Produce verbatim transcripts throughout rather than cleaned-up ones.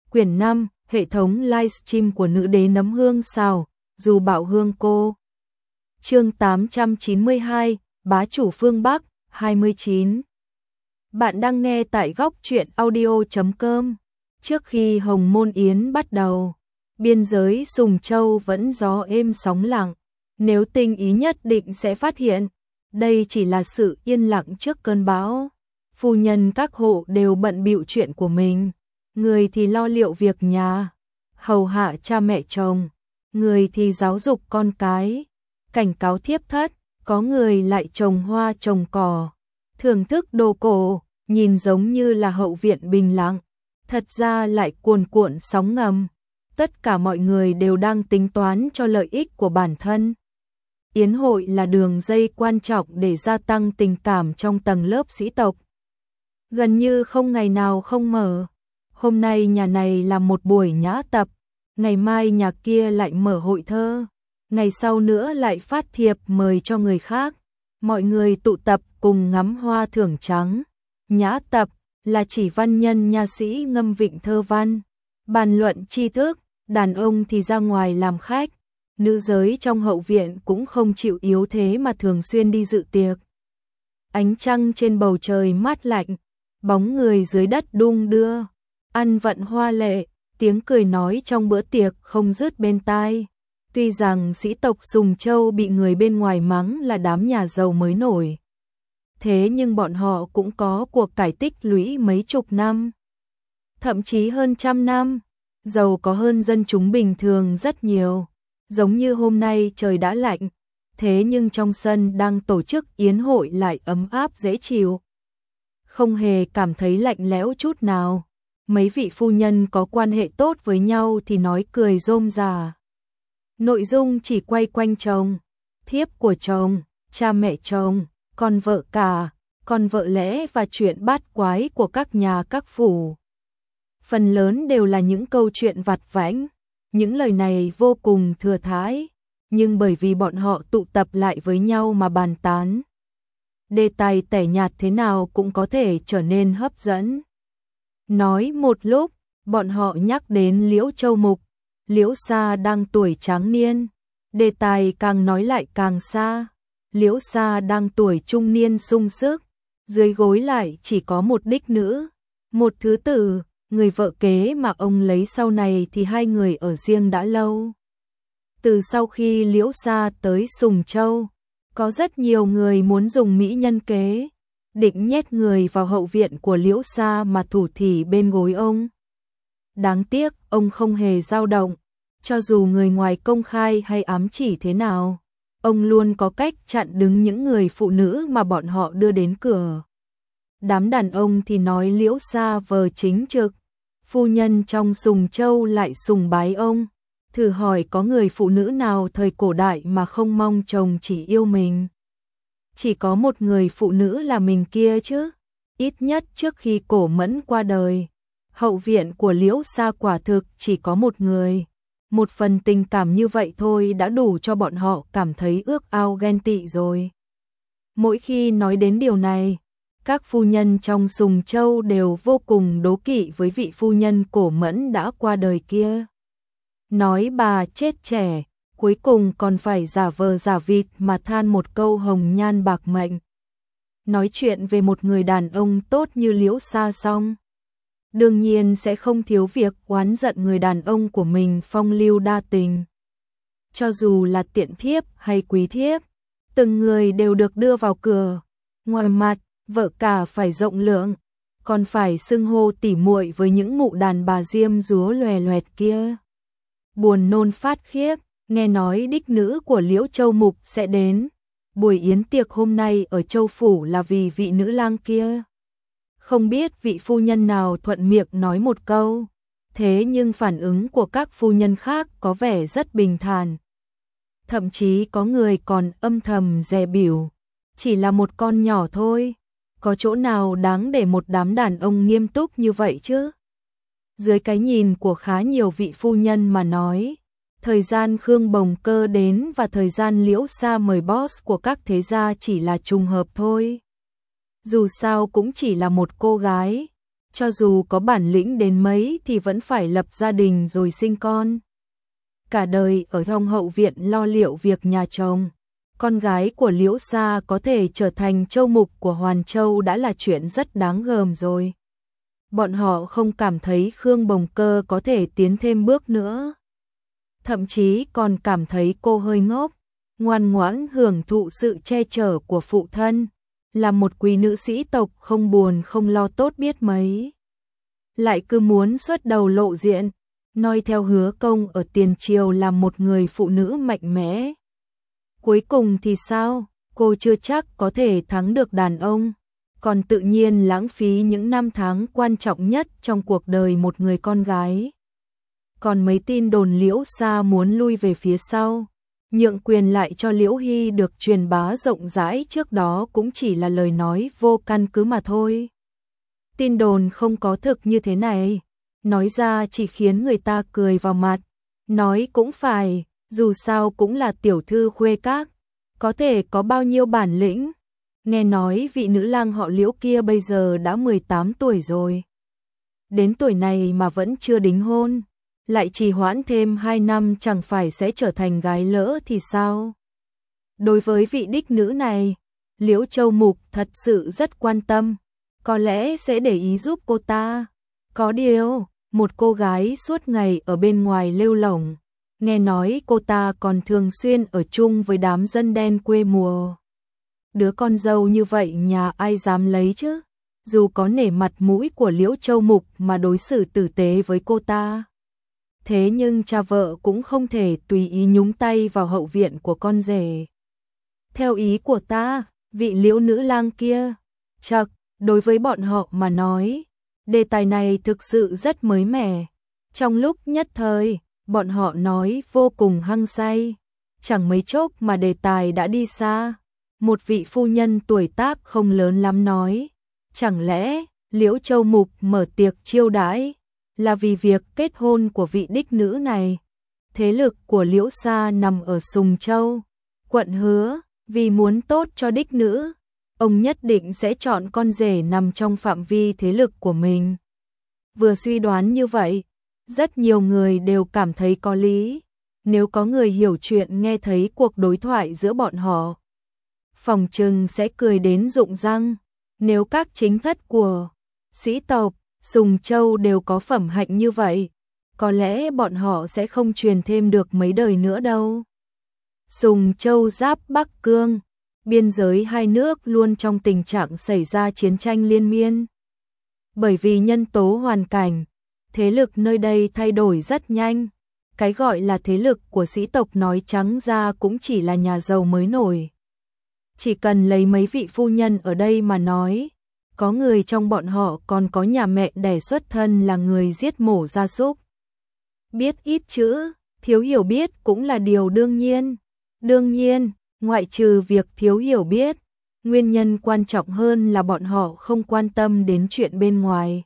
Quyển năm, hệ thống livestream của nữ đế nấm hương xào, dù bảo hương cô. Chương tám trăm chín mươi hai, bá chủ phương Bắc, hai mươi chín. Bạn đang nghe tại góc truyện audio chấm com. Trước khi Hồng Môn Yến bắt đầu, biên giới Sùng Châu vẫn gió êm sóng lặng. Nếu tinh ý nhất định sẽ phát hiện, đây chỉ là sự yên lặng trước cơn bão. Phu nhân các hộ đều bận bịu chuyện của mình. Người thì lo liệu việc nhà, hầu hạ cha mẹ chồng, người thì giáo dục con cái, cảnh cáo thiếp thất, có người lại trồng hoa trồng cỏ, thưởng thức đồ cổ, nhìn giống như là hậu viện bình lặng, thật ra lại cuồn cuộn sóng ngầm. Tất cả mọi người đều đang tính toán cho lợi ích của bản thân. Yến hội là đường dây quan trọng để gia tăng tình cảm trong tầng lớp sĩ tộc. Gần như không ngày nào không mở. Hôm nay nhà này làm một buổi nhã tập, ngày mai nhà kia lại mở hội thơ, ngày sau nữa lại phát thiệp mời cho người khác. Mọi người tụ tập cùng ngắm hoa thưởng trắng. Nhã tập là chỉ văn nhân nha sĩ ngâm vịnh thơ văn, bàn luận tri thức, đàn ông thì ra ngoài làm khách. Nữ giới trong hậu viện cũng không chịu yếu thế mà thường xuyên đi dự tiệc. Ánh trăng trên bầu trời mát lạnh, bóng người dưới đất đung đưa, ăn vận hoa lệ, tiếng cười nói trong bữa tiệc không dứt bên tai. Tuy rằng sĩ tộc Sùng Châu bị người bên ngoài mắng là đám nhà giàu mới nổi, thế nhưng bọn họ cũng có cuộc cải tích lũy mấy chục năm, thậm chí hơn trăm năm, giàu có hơn dân chúng bình thường rất nhiều. Giống như hôm nay trời đã lạnh, thế nhưng trong sân đang tổ chức yến hội lại ấm áp dễ chịu. Không hề cảm thấy lạnh lẽo chút nào. Mấy vị phu nhân có quan hệ tốt với nhau thì nói cười rôm rả. Nội dung chỉ quay quanh chồng, thiếp của chồng, cha mẹ chồng, con vợ cả, con vợ lẽ và chuyện bát quái của các nhà các phủ. Phần lớn đều là những câu chuyện vặt vãnh. Những lời này vô cùng thừa thãi, nhưng bởi vì bọn họ tụ tập lại với nhau mà bàn tán, đề tài tẻ nhạt thế nào cũng có thể trở nên hấp dẫn. Nói một lúc, bọn họ nhắc đến Liễu Châu Mục. Liễu Sa đang tuổi tráng niên, đề tài càng nói lại càng xa. Liễu Sa đang tuổi trung niên sung sức, dưới gối lại chỉ có một đích nữ, một thứ tử. Người vợ kế mà ông lấy sau này thì hai người ở riêng đã lâu. Từ sau khi Liễu Sa tới Sùng Châu, có rất nhiều người muốn dùng mỹ nhân kế, định nhét người vào hậu viện của Liễu Sa mà thủ thỉ bên gối ông. Đáng tiếc, ông không hề dao động, cho dù người ngoài công khai hay ám chỉ thế nào, ông luôn có cách chặn đứng những người phụ nữ mà bọn họ đưa đến cửa. Đám đàn ông thì nói Liễu Sa vờ chính trực, phu nhân trong Sùng Châu lại sùng bái ông. Thử hỏi có người phụ nữ nào thời cổ đại mà không mong chồng chỉ yêu mình? Chỉ có một người phụ nữ là mình kia chứ. Ít nhất trước khi Cổ Mẫn qua đời, hậu viện của Liễu Sa quả thực chỉ có một người. Một phần tình cảm như vậy thôi đã đủ cho bọn họ cảm thấy ước ao ghen tị rồi. Mỗi khi nói đến điều này, các phu nhân trong Sùng Châu đều vô cùng đố kỵ với vị phu nhân Cổ Mẫn đã qua đời kia. Nói bà chết trẻ, cuối cùng còn phải giả vờ giả vịt mà than một câu hồng nhan bạc mệnh. Nói chuyện về một người đàn ông tốt như Liễu Sa xong, đương nhiên sẽ không thiếu việc oán giận người đàn ông của mình phong lưu đa tình. Cho dù là tiện thiếp hay quý thiếp, từng người đều được đưa vào cửa. Ngoài mặt, vợ cả phải rộng lượng, còn phải xưng hô tỉ muội với những mụ đàn bà diêm dúa loè loẹt kia. Buồn nôn phát khiếp, nghe nói đích nữ của Liễu Châu Mục sẽ đến. Buổi yến tiệc hôm nay ở Châu Phủ là vì vị nữ lang kia. Không biết vị phu nhân nào thuận miệng nói một câu, thế nhưng phản ứng của các phu nhân khác có vẻ rất bình thản. Thậm chí có người còn âm thầm dè bỉu, chỉ là một con nhỏ thôi, có chỗ nào đáng để một đám đàn ông nghiêm túc như vậy chứ? Dưới cái nhìn của khá nhiều vị phu nhân mà nói, thời gian Khương Bồng Cơ đến và thời gian Liễu Sa mời boss của các thế gia chỉ là trùng hợp thôi. Dù sao cũng chỉ là một cô gái, cho dù có bản lĩnh đến mấy thì vẫn phải lập gia đình rồi sinh con. Cả đời ở trong hậu viện lo liệu việc nhà chồng, con gái của Liễu Sa có thể trở thành châu mục của Hoàn Châu đã là chuyện rất đáng gờm rồi. Bọn họ không cảm thấy Khương Bồng Cơ có thể tiến thêm bước nữa. Thậm chí còn cảm thấy cô hơi ngốc, ngoan ngoãn hưởng thụ sự che chở của phụ thân, là một quý nữ sĩ tộc không buồn không lo tốt biết mấy. Lại cứ muốn xuất đầu lộ diện, noi theo Hứa Công ở tiền triều làm một người phụ nữ mạnh mẽ. Cuối cùng thì sao? Cô chưa chắc có thể thắng được đàn ông, còn tự nhiên lãng phí những năm tháng quan trọng nhất trong cuộc đời một người con gái. Còn mấy tin đồn Liễu Sa muốn lui về phía sau, nhượng quyền lại cho Liễu Hy được truyền bá rộng rãi trước đó cũng chỉ là lời nói vô căn cứ mà thôi. Tin đồn không có thực như thế này, nói ra chỉ khiến người ta cười vào mặt. Nói cũng phải, dù sao cũng là tiểu thư khuê các, có thể có bao nhiêu bản lĩnh. Nghe nói vị nữ lang họ Liễu kia bây giờ đã mười tám tuổi rồi. Đến tuổi này mà vẫn chưa đính hôn, lại trì hoãn thêm hai năm chẳng phải sẽ trở thành gái lỡ thì sao? Đối với vị đích nữ này, Liễu Châu Mục thật sự rất quan tâm, có lẽ sẽ để ý giúp cô ta. Có điều, một cô gái suốt ngày ở bên ngoài lêu lổng, nghe nói cô ta còn thường xuyên ở chung với đám dân đen quê mùa. Đứa con dâu như vậy nhà ai dám lấy chứ? Dù có nể mặt mũi của Liễu Châu Mục mà đối xử tử tế với cô ta. Thế nhưng cha vợ cũng không thể tùy ý nhúng tay vào hậu viện của con rể. Theo ý của ta, vị Liễu nữ lang kia, chậc, đối với bọn họ mà nói, đề tài này thực sự rất mới mẻ. Trong lúc nhất thời, bọn họ nói vô cùng hăng say, chẳng mấy chốc mà đề tài đã đi xa. Một vị phu nhân tuổi tác không lớn lắm nói, chẳng lẽ Liễu Châu Mục mở tiệc chiêu đãi là vì việc kết hôn của vị đích nữ này? Thế lực của Liễu Sa nằm ở Sùng Châu, quận Hứa, vì muốn tốt cho đích nữ, ông nhất định sẽ chọn con rể nằm trong phạm vi thế lực của mình. Vừa suy đoán như vậy, rất nhiều người đều cảm thấy có lý. Nếu có người hiểu chuyện nghe thấy cuộc đối thoại giữa bọn họ, phòng trừng sẽ cười đến rụng răng. Nếu các chính thất của sĩ tộc Sùng Châu đều có phẩm hạnh như vậy, có lẽ bọn họ sẽ không truyền thêm được mấy đời nữa đâu. Sùng Châu giáp Bắc Cương, biên giới hai nước luôn trong tình trạng xảy ra chiến tranh liên miên. Bởi vì nhân tố hoàn cảnh, thế lực nơi đây thay đổi rất nhanh. Cái gọi là thế lực của sĩ tộc nói trắng ra cũng chỉ là nhà giàu mới nổi. Chỉ cần lấy mấy vị phu nhân ở đây mà nói, có người trong bọn họ còn có nhà mẹ đẻ xuất thân là người giết mổ gia súc. Biết ít chữ, thiếu hiểu biết cũng là điều đương nhiên. Đương nhiên, ngoại trừ việc thiếu hiểu biết, nguyên nhân quan trọng hơn là bọn họ không quan tâm đến chuyện bên ngoài.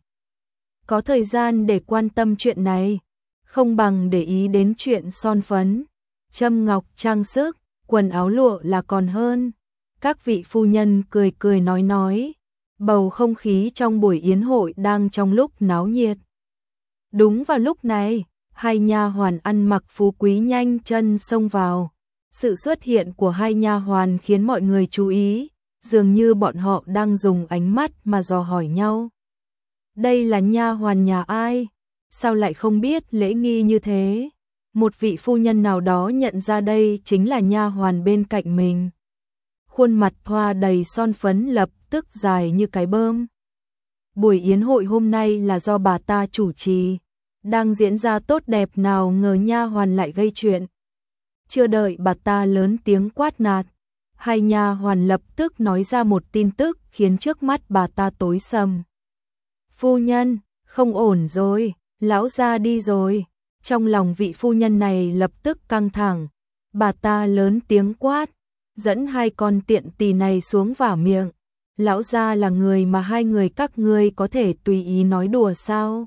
Có thời gian để quan tâm chuyện này, không bằng để ý đến chuyện son phấn, châm ngọc trang sức, quần áo lụa là còn hơn. Các vị phu nhân cười cười nói nói, bầu không khí trong buổi yến hội đang trong lúc náo nhiệt. Đúng vào lúc này, hai nha hoàn ăn mặc phú quý nhanh chân xông vào. Sự xuất hiện của hai nha hoàn khiến mọi người chú ý, dường như bọn họ đang dùng ánh mắt mà dò hỏi nhau. Đây là nha hoàn nhà ai? Sao lại không biết lễ nghi như thế? Một vị phu nhân nào đó nhận ra đây chính là nha hoàn bên cạnh mình. Khuôn mặt thoa đầy son phấn lập tức dài như cái bơm. Buổi yến hội hôm nay là do bà ta chủ trì, đang diễn ra tốt đẹp, nào ngờ nha hoàn lại gây chuyện. Chưa đợi bà ta lớn tiếng quát nạt, hai nha hoàn lập tức nói ra một tin tức khiến trước mắt bà ta tối sầm. Phu nhân, không ổn rồi, lão gia đi rồi. Trong lòng vị phu nhân này lập tức căng thẳng, bà ta lớn tiếng quát, dẫn hai con tiện tỳ này xuống vả miệng. Lão gia là người mà hai người các ngươi có thể tùy ý nói đùa sao?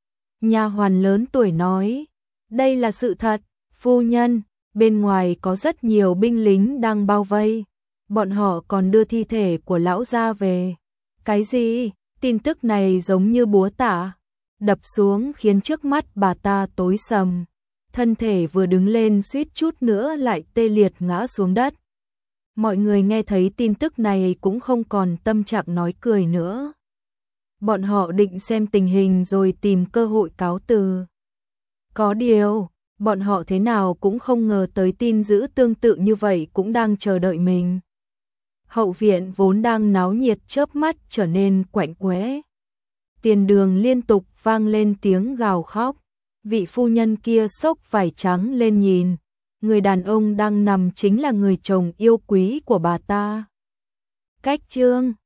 Nha hoàn lớn tuổi nói, đây là sự thật, phu nhân, bên ngoài có rất nhiều binh lính đang bao vây, bọn họ còn đưa thi thể của lão gia về. Cái gì? Tin tức này giống như búa tạ đập xuống khiến trước mắt bà ta tối sầm, thân thể vừa đứng lên suýt chút nữa lại tê liệt ngã xuống đất. Mọi người nghe thấy tin tức này cũng không còn tâm trạng nói cười nữa. Bọn họ định xem tình hình rồi tìm cơ hội cáo từ. Có điều, bọn họ thế nào cũng không ngờ tới tin dữ tương tự như vậy cũng đang chờ đợi mình. Hậu viện vốn đang náo nhiệt chớp mắt trở nên quạnh quẽ. Tiền đường liên tục vang lên tiếng gào khóc. Vị phu nhân kia xốc vải trắng lên nhìn. Người đàn ông đang nằm chính là người chồng yêu quý của bà ta. Cách chương